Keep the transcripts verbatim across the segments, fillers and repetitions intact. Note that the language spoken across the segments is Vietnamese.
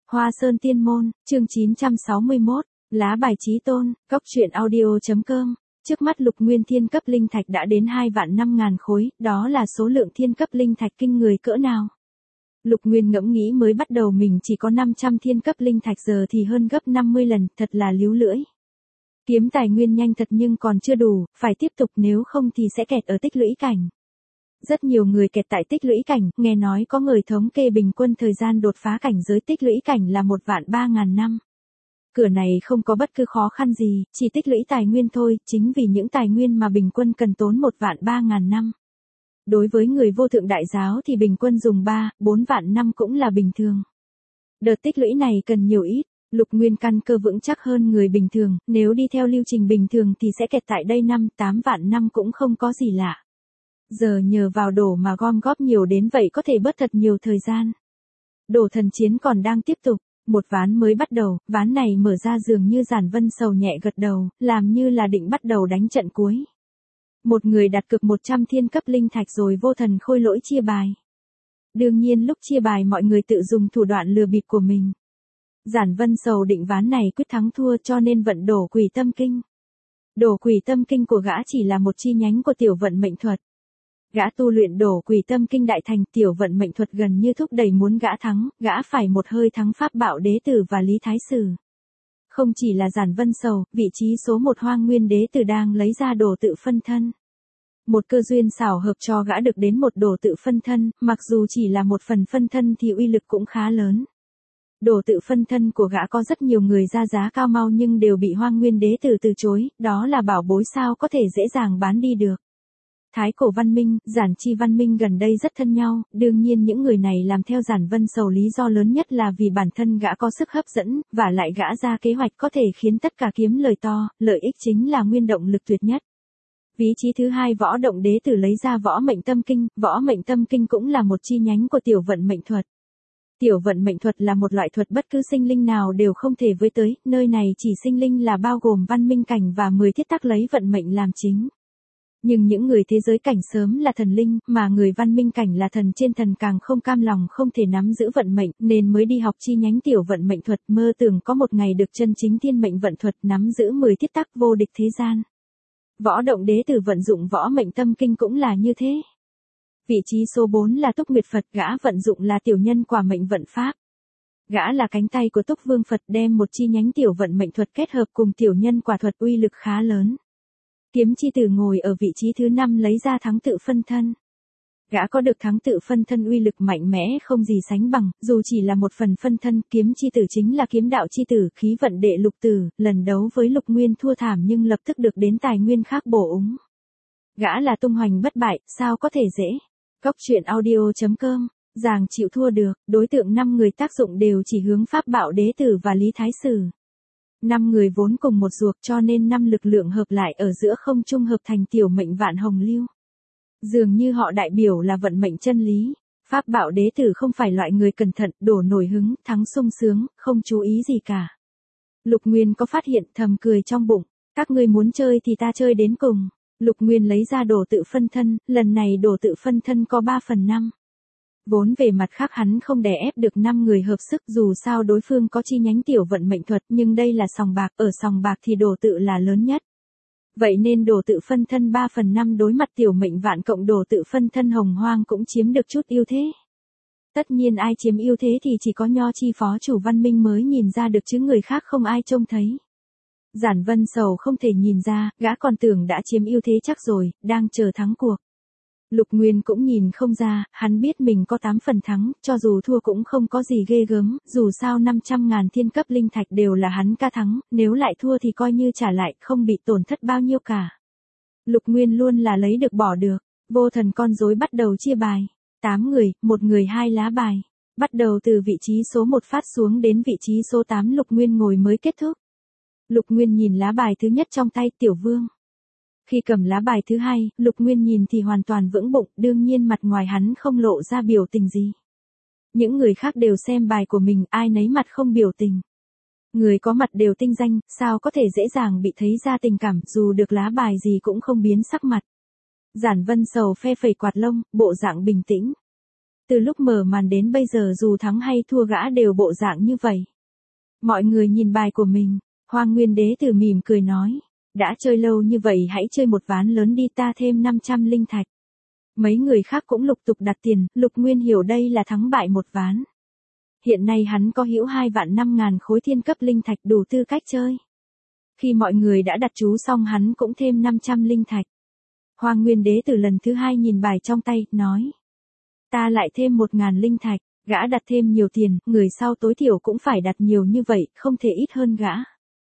Hoa Sơn Tiên Môn, chương chín trăm sáu mươi mốt, lá bài chí tôn, góc truyện audio.com. Trước mắt Lục Nguyên thiên cấp linh thạch đã đến hai vạn năm ngàn khối, đó là số lượng thiên cấp linh thạch kinh người cỡ nào. Lục Nguyên ngẫm nghĩ mới bắt đầu mình chỉ có năm trăm thiên cấp linh thạch, giờ thì hơn gấp năm mươi lần, thật là líu lưỡi. Kiếm tài nguyên nhanh thật nhưng còn chưa đủ, phải tiếp tục nếu không thì sẽ kẹt ở tích lũy cảnh. Rất nhiều người kẹt tại tích lũy cảnh, nghe nói có người thống kê bình quân thời gian đột phá cảnh giới tích lũy cảnh là một vạn ba ngàn năm. Cửa này không có bất cứ khó khăn gì, chỉ tích lũy tài nguyên thôi, chính vì những tài nguyên mà bình quân cần tốn một vạn ba ngàn năm. Đối với người vô thượng đại giáo thì bình quân dùng ba, bốn vạn năm cũng là bình thường. Đợt tích lũy này cần nhiều ít, Lục Nguyên căn cơ vững chắc hơn người bình thường, nếu đi theo lưu trình bình thường thì sẽ kẹt tại đây năm, tám vạn năm cũng không có gì lạ. Giờ nhờ vào đổ mà gom góp nhiều đến vậy có thể bớt thật nhiều thời gian. Đổ thần chiến còn đang tiếp tục, một ván mới bắt đầu, ván này mở ra dường như Giản Vân Sầu nhẹ gật đầu, làm như là định bắt đầu đánh trận cuối. Một người đặt cược một trăm thiên cấp linh thạch rồi vô thần khôi lỗi chia bài. Đương nhiên lúc chia bài mọi người tự dùng thủ đoạn lừa bịp của mình. Giản Vân Sầu định ván này quyết thắng thua cho nên vận đổ quỷ tâm kinh. Đổ quỷ tâm kinh của gã chỉ là một chi nhánh của tiểu vận mệnh thuật. Gã tu luyện đổ quỷ tâm kinh đại thành, tiểu vận mệnh thuật gần như thúc đẩy muốn gã thắng, gã phải một hơi thắng Pháp Bạo Đế Tử và Lý Thái Sử. Không chỉ là Giản Vân Sầu, vị trí số một Hoang Nguyên Đế Tử đang lấy ra đồ tự phân thân. Một cơ duyên xảo hợp cho gã được đến một đồ tự phân thân, mặc dù chỉ là một phần phân thân thì uy lực cũng khá lớn. Đồ tự phân thân của gã có rất nhiều người ra giá cao mau nhưng đều bị Hoang Nguyên Đế Tử từ chối, đó là bảo bối sao có thể dễ dàng bán đi được. Thái cổ văn minh, Giản Chi văn minh gần đây rất thân nhau, đương nhiên những người này làm theo Giản Vân Sầu lý do lớn nhất là vì bản thân gã có sức hấp dẫn, và lại gã ra kế hoạch có thể khiến tất cả kiếm lời to, lợi ích chính là nguyên động lực tuyệt nhất. Vị trí thứ hai Võ Động Đế Tử lấy ra Võ Mệnh Tâm Kinh, Võ Mệnh Tâm Kinh cũng là một chi nhánh của tiểu vận mệnh thuật. Tiểu vận mệnh thuật là một loại thuật bất cứ sinh linh nào đều không thể với tới, nơi này chỉ sinh linh là bao gồm văn minh cảnh và mười thiết tắc lấy vận mệnh làm chính. Nhưng những người thế giới cảnh sớm là thần linh, mà người văn minh cảnh là thần trên thần càng không cam lòng không thể nắm giữ vận mệnh, nên mới đi học chi nhánh tiểu vận mệnh thuật, mơ tưởng có một ngày được chân chính thiên mệnh vận thuật nắm giữ mười thiết tắc vô địch thế gian. Võ Động Đế Tử vận dụng Võ Mệnh Tâm Kinh cũng là như thế. Vị trí số bốn là Túc Nguyệt Phật, gã vận dụng là tiểu nhân quả mệnh vận pháp. Gã là cánh tay của Túc Vương Phật đem một chi nhánh tiểu vận mệnh thuật kết hợp cùng tiểu nhân quả thuật uy lực khá lớn. Kiếm Chi Tử ngồi ở vị trí thứ năm lấy ra thắng tự phân thân. Gã có được thắng tự phân thân uy lực mạnh mẽ không gì sánh bằng, dù chỉ là một phần phân thân, Kiếm Chi Tử chính là kiếm đạo chi tử, khí vận đệ lục tử, lần đấu với Lục Nguyên thua thảm nhưng lập tức được đến tài nguyên khác bổ úng. Gã là tung hoành bất bại, sao có thể dễ. Góc truyện audio.com, Giàng chịu thua được, đối tượng năm người tác dụng đều chỉ hướng Pháp Bạo Đế Tử và Lý Thái Sử. Năm người vốn cùng một ruột cho nên năm lực lượng hợp lại ở giữa không trung hợp thành tiểu mệnh vạn hồng lưu. Dường như họ đại biểu là vận mệnh chân lý. Pháp Bạo Đế Tử không phải loại người cẩn thận, đổ nổi hứng, thắng sung sướng, không chú ý gì cả. Lục Nguyên có phát hiện thầm cười trong bụng, các ngươi muốn chơi thì ta chơi đến cùng. Lục Nguyên lấy ra đồ tự phân thân, lần này đồ tự phân thân có ba phần năm. Vốn về mặt khác hắn không đè ép được năm người hợp sức dù sao đối phương có chi nhánh tiểu vận mệnh thuật nhưng đây là sòng bạc, ở sòng bạc thì đồ tự là lớn nhất. Vậy nên đồ tự phân thân ba phần năm đối mặt tiểu mệnh vạn cộng đồ tự phân thân hồng hoang cũng chiếm được chút ưu thế. Tất nhiên ai chiếm ưu thế thì chỉ có Nho Chi phó chủ văn minh mới nhìn ra được chứ người khác không ai trông thấy. Giản Vân Sầu không thể nhìn ra, gã còn tưởng đã chiếm ưu thế chắc rồi, đang chờ thắng cuộc. Lục Nguyên cũng nhìn không ra, hắn biết mình có tám phần thắng, cho dù thua cũng không có gì ghê gớm, dù sao năm trăm ngàn thiên cấp linh thạch đều là hắn ca thắng, nếu lại thua thì coi như trả lại, không bị tổn thất bao nhiêu cả. Lục Nguyên luôn là lấy được bỏ được, vô thần con rối bắt đầu chia bài. tám người, một người hai lá bài. Bắt đầu từ vị trí số một phát xuống đến vị trí số tám Lục Nguyên ngồi mới kết thúc. Lục Nguyên nhìn lá bài thứ nhất trong tay Tiểu Vương. Khi cầm lá bài thứ hai, Lục Nguyên nhìn thì hoàn toàn vững bụng, đương nhiên mặt ngoài hắn không lộ ra biểu tình gì. Những người khác đều xem bài của mình, ai nấy mặt không biểu tình. Người có mặt đều tinh danh, sao có thể dễ dàng bị thấy ra tình cảm, dù được lá bài gì cũng không biến sắc mặt. Giản Vân Sầu phe phẩy quạt lông, bộ dạng bình tĩnh. Từ lúc mở màn đến bây giờ dù thắng hay thua gã đều bộ dạng như vậy. Mọi người nhìn bài của mình, Hoang Nguyên Đế Tử mỉm cười nói. Đã chơi lâu như vậy hãy chơi một ván lớn đi, ta thêm năm trăm linh thạch. Mấy người khác cũng lục tục đặt tiền, Lục Nguyên hiểu đây là thắng bại một ván. Hiện nay hắn có hữu hai vạn năm ngàn khối thiên cấp linh thạch đủ tư cách chơi. Khi mọi người đã đặt chú xong hắn cũng thêm năm trăm linh thạch. Hoang Nguyên Đế Tử lần thứ hai nhìn bài trong tay, nói. Ta lại thêm một ngàn linh thạch, gã đặt thêm nhiều tiền, người sau tối thiểu cũng phải đặt nhiều như vậy, không thể ít hơn gã.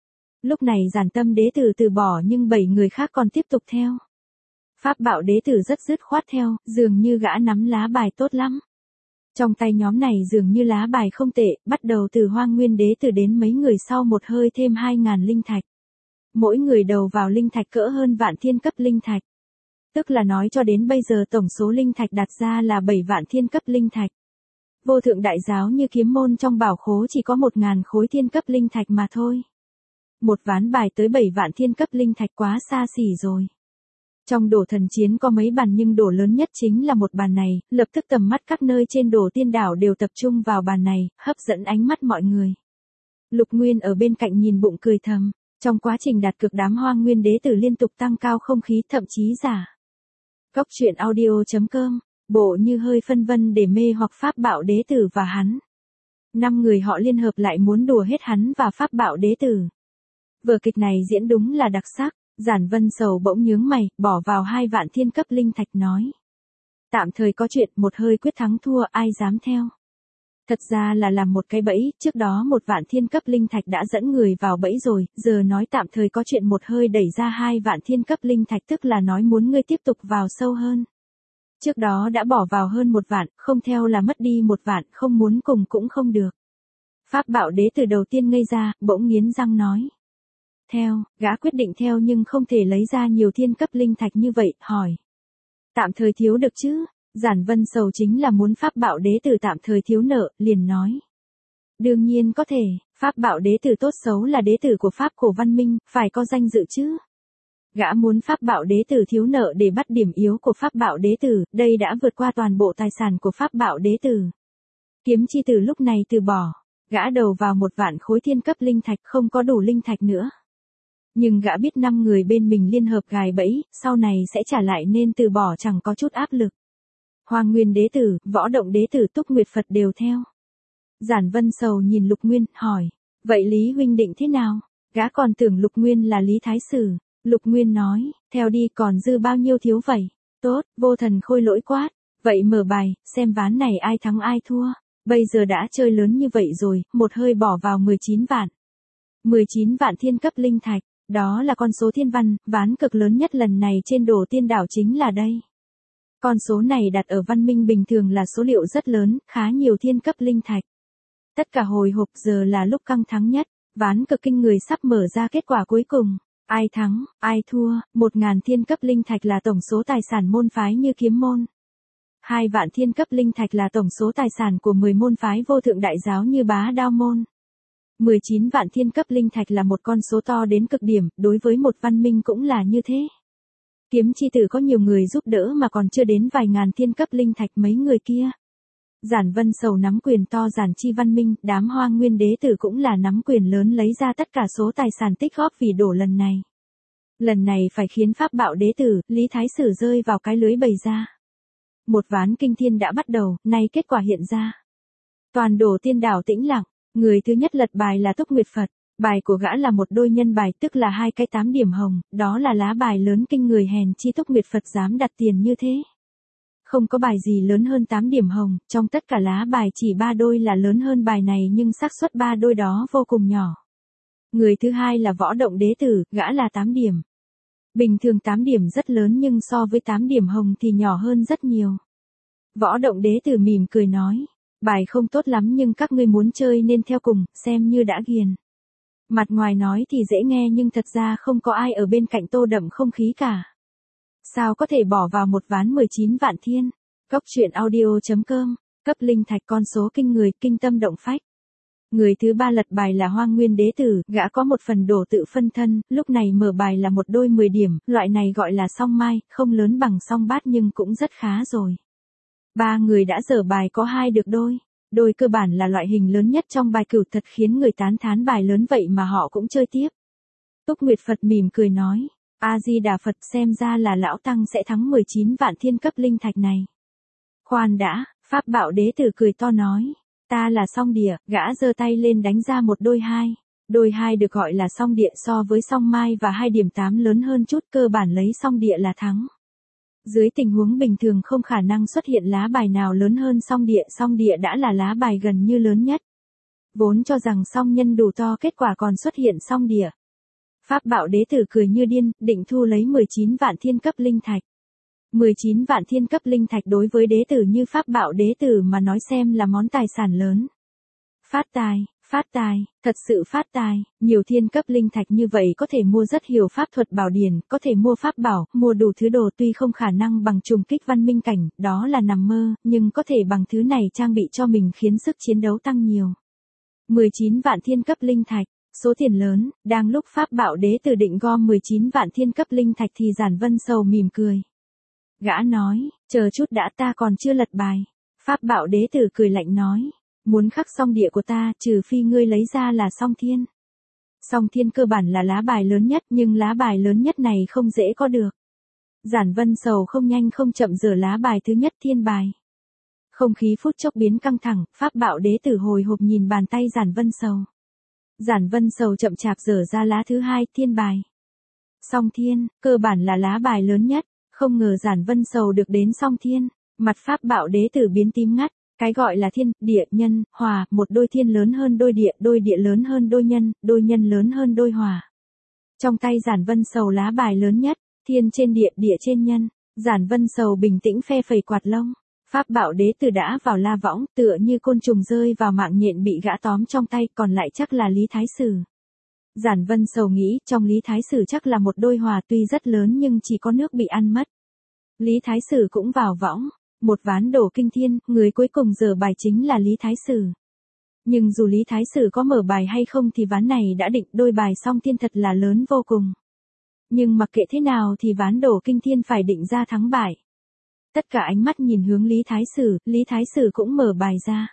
Lúc này Giản Tâm Đế Tử từ bỏ nhưng bảy người khác còn tiếp tục theo. Pháp Bạo Đế Tử rất dứt khoát theo, dường như gã nắm lá bài tốt lắm. Trong tay nhóm này dường như lá bài không tệ, bắt đầu từ Hoang Nguyên Đế Tử đến mấy người sau một hơi thêm hai ngàn linh thạch. Mỗi người đầu vào linh thạch cỡ hơn vạn thiên cấp linh thạch. Tức là nói cho đến bây giờ tổng số linh thạch đặt ra là bảy vạn thiên cấp linh thạch. Vô thượng đại giáo như kiếm môn trong bảo khố chỉ có một ngàn khối thiên cấp linh thạch mà thôi. Một ván bài tới bảy vạn thiên cấp linh thạch quá xa xỉ rồi. Trong đổ thần chiến có mấy bàn nhưng đổ lớn nhất chính là một bàn này, lập tức tầm mắt các nơi trên đổ tiên đảo đều tập trung vào bàn này, hấp dẫn ánh mắt mọi người. Lục Nguyên ở bên cạnh nhìn bụng cười thầm, trong quá trình đặt cược đám Hoang Nguyên Đế Tử liên tục tăng cao không khí thậm chí giả. Cốc truyện audio chấm com, bộ như hơi phân vân để mê hoặc Pháp Bạo Đế Tử và hắn. Năm người họ liên hợp lại muốn đùa hết hắn và Pháp Bạo Đế Tử. Vở kịch này diễn đúng là đặc sắc. Giản Vân Sầu bỗng nhướng mày, bỏ vào hai vạn thiên cấp linh thạch nói. Tạm thời có chuyện một hơi quyết thắng thua ai dám theo. Thật ra là làm một cái bẫy, trước đó một vạn thiên cấp linh thạch đã dẫn người vào bẫy rồi, giờ nói tạm thời có chuyện một hơi đẩy ra hai vạn thiên cấp linh thạch tức là nói muốn ngươi tiếp tục vào sâu hơn. Trước đó đã bỏ vào hơn một vạn, không theo là mất đi một vạn, không muốn cùng cũng không được. Pháp Bạo Đế Tử đầu tiên ngây ra, bỗng nghiến răng nói. Theo, gã quyết định theo nhưng không thể lấy ra nhiều thiên cấp linh thạch như vậy, hỏi. Tạm thời thiếu được chứ, Giản Vân Sầu chính là muốn Pháp Bạo Đế Tử tạm thời thiếu nợ, liền nói. Đương nhiên có thể, Pháp Bạo Đế Tử tốt xấu là đế tử của Pháp cổ văn minh, phải có danh dự chứ. Gã muốn Pháp Bạo Đế Tử thiếu nợ để bắt điểm yếu của Pháp Bạo Đế Tử, đây đã vượt qua toàn bộ tài sản của Pháp Bạo Đế Tử. Kiếm Chi Tử lúc này từ bỏ, gã đầu vào một vạn khối thiên cấp linh thạch không có đủ linh thạch nữa. Nhưng gã biết năm người bên mình liên hợp gài bẫy, sau này sẽ trả lại nên từ bỏ chẳng có chút áp lực. Hoang Nguyên Đế Tử, Võ Động Đế Tử, Túc Nguyệt Phật đều theo. Giản Vân Sầu nhìn Lục Nguyên, hỏi, vậy Lý huynh định thế nào? Gã còn tưởng Lục Nguyên là Lý Thái Sử. Lục Nguyên nói, theo đi còn dư bao nhiêu thiếu vậy? Tốt, Vô Thần Khôi lỗi quát, vậy mở bài, xem ván này ai thắng ai thua. Bây giờ đã chơi lớn như vậy rồi, một hơi bỏ vào mười chín vạn. mười chín vạn thiên cấp linh thạch. Đó là con số thiên văn, ván cực lớn nhất lần này trên đổ tiên đảo chính là đây. Con số này đặt ở văn minh bình thường là số liệu rất lớn, khá nhiều thiên cấp linh thạch. Tất cả hồi hộp giờ là lúc căng thẳng nhất, ván cực kinh người sắp mở ra kết quả cuối cùng. Ai thắng, ai thua, một ngàn thiên cấp linh thạch là tổng số tài sản môn phái như kiếm môn. Hai vạn thiên cấp linh thạch là tổng số tài sản của mười môn phái vô thượng đại giáo như bá đao môn. mười chín vạn thiên cấp linh thạch là một con số to đến cực điểm, đối với một văn minh cũng là như thế. Kiếm Chi Tử có nhiều người giúp đỡ mà còn chưa đến vài ngàn thiên cấp linh thạch mấy người kia. Giản Vân Sầu nắm quyền to giản chi văn minh, đám Hoang Nguyên Đế Tử cũng là nắm quyền lớn lấy ra tất cả số tài sản tích góp vì đổ lần này. Lần này phải khiến Pháp Bạo Đế Tử, Lý Thái Sử rơi vào cái lưới bày ra. Một ván kinh thiên đã bắt đầu, nay kết quả hiện ra. Toàn đổ tiên đảo tĩnh lặng. Người thứ nhất lật bài là Túc Nguyệt Phật, bài của gã là một đôi nhân bài tức là hai cái tám điểm hồng, đó là lá bài lớn kinh người hèn chi Túc Nguyệt Phật dám đặt tiền như thế. Không có bài gì lớn hơn tám điểm hồng, trong tất cả lá bài chỉ ba đôi là lớn hơn bài này nhưng xác suất ba đôi đó vô cùng nhỏ. Người thứ hai là Võ Động Đế Tử, gã là tám điểm. Bình thường tám điểm rất lớn nhưng so với tám điểm hồng thì nhỏ hơn rất nhiều. Võ Động Đế Tử mỉm cười nói. Bài không tốt lắm nhưng các ngươi muốn chơi nên theo cùng, xem như đã ghiền. Mặt ngoài nói thì dễ nghe nhưng thật ra không có ai ở bên cạnh tô đậm không khí cả. Sao có thể bỏ vào một ván mười chín vạn thiên? Cốc truyện audio chấm com, cấp linh thạch con số kinh người, kinh tâm động phách. Người thứ ba lật bài là Hoang Nguyên Đế Tử, gã có một phần đổ tự phân thân, lúc này mở bài là một đôi mười điểm, loại này gọi là song mai, không lớn bằng song bát nhưng cũng rất khá rồi. Ba người đã dở bài có hai được đôi. Đôi cơ bản là loại hình lớn nhất trong bài cửu, thật khiến người tán thán bài lớn vậy mà họ cũng chơi tiếp. Túc Nguyệt Phật mỉm cười nói, A-di-đà Phật, xem ra là lão tăng sẽ thắng mười chín vạn thiên cấp linh thạch này. Khoan đã, Pháp Bảo Đế Tử cười to nói, ta là song địa, gã giơ tay lên đánh ra một đôi hai. Đôi hai được gọi là song địa, so với song mai và hai điểm tám lớn hơn chút, cơ bản lấy song địa là thắng. Dưới tình huống bình thường không khả năng xuất hiện lá bài nào lớn hơn song địa, song địa đã là lá bài gần như lớn nhất. Vốn cho rằng song nhân đủ to, kết quả còn xuất hiện song địa. Pháp Bảo Đế Tử cười như điên, định thu lấy mười chín vạn thiên cấp linh thạch. mười chín vạn thiên cấp linh thạch đối với đế tử như Pháp Bảo Đế Tử mà nói xem là món tài sản lớn. Phát tài, phát tài, thật sự phát tài, nhiều thiên cấp linh thạch như vậy có thể mua rất nhiều pháp thuật bảo điển, có thể mua pháp bảo, mua đủ thứ đồ, tuy không khả năng bằng trùng kích văn minh cảnh, đó là nằm mơ, nhưng có thể bằng thứ này trang bị cho mình khiến sức chiến đấu tăng nhiều. mười chín vạn thiên cấp linh thạch, số tiền lớn, đang lúc Pháp Bảo Đế Tử định gom mười chín vạn thiên cấp linh thạch thì Giản Vân Sầu mỉm cười. Gã nói, chờ chút đã, ta còn chưa lật bài. Pháp Bảo Đế Tử cười lạnh nói, muốn khắc song địa của ta, trừ phi ngươi lấy ra là song thiên. Song thiên cơ bản là lá bài lớn nhất, nhưng lá bài lớn nhất này không dễ có được. Giản Vân Sầu không nhanh không chậm giở lá bài thứ nhất, thiên bài. Không khí phút chốc biến căng thẳng, Pháp Bảo Đế Tử hồi hộp nhìn bàn tay Giản Vân Sầu. Giản Vân Sầu chậm chạp giở ra lá thứ hai, thiên bài. Song thiên, cơ bản là lá bài lớn nhất, không ngờ Giản Vân Sầu được đến song thiên, mặt Pháp Bảo Đế Tử biến tím ngắt. Cái gọi là thiên, địa, nhân, hòa, một đôi thiên lớn hơn đôi địa, đôi địa lớn hơn đôi nhân, đôi nhân lớn hơn đôi hòa. Trong tay Giản Vân Sầu lá bài lớn nhất, thiên trên địa, địa trên nhân. Giản Vân Sầu bình tĩnh phe phẩy quạt lông. Pháp Bảo Đế Tử đã vào la võng, tựa như côn trùng rơi vào mạng nhện bị gã tóm trong tay, còn lại chắc là Lý Thái Sử. Giản Vân Sầu nghĩ, trong Lý Thái Sử chắc là một đôi hòa, tuy rất lớn nhưng chỉ có nước bị ăn mất. Lý Thái Sử cũng vào võng. Một ván đổ kinh thiên, người cuối cùng giở bài chính là Lý Thái Sử. Nhưng dù Lý Thái Sử có mở bài hay không thì ván này đã định, đôi bài song thiên thật là lớn vô cùng. Nhưng mặc kệ thế nào thì ván đổ kinh thiên phải định ra thắng bại. Tất cả ánh mắt nhìn hướng Lý Thái Sử, Lý Thái Sử cũng mở bài ra.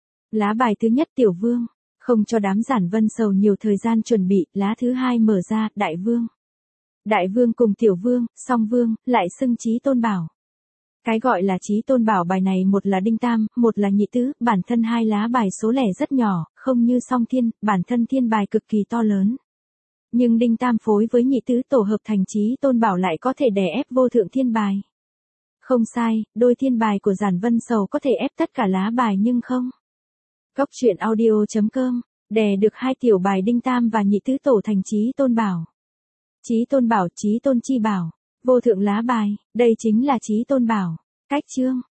Lá bài thứ nhất, Tiểu Vương, không cho đám Giản Vân Sầu nhiều thời gian chuẩn bị, lá thứ hai mở ra, Đại Vương. Đại Vương cùng Tiểu Vương, Song Vương, lại xưng Chí Tôn Bảo. Cái gọi là Chí Tôn Bảo bài này một là đinh tam, một là nhị tứ, bản thân hai lá bài số lẻ rất nhỏ, không như song thiên, bản thân thiên bài cực kỳ to lớn. Nhưng đinh tam phối với nhị tứ tổ hợp thành Chí Tôn Bảo lại có thể đè ép vô thượng thiên bài. Không sai, đôi thiên bài của Giản Vân Sầu có thể ép tất cả lá bài nhưng không. Góc truyện audio chấm com, đè được hai tiểu bài đinh tam và nhị tứ tổ thành Chí Tôn Bảo. Chí Tôn Bảo, Chí Tôn Chi Bảo. Vô thượng lá bài, đây chính là Chí Tôn Bảo. Cách chương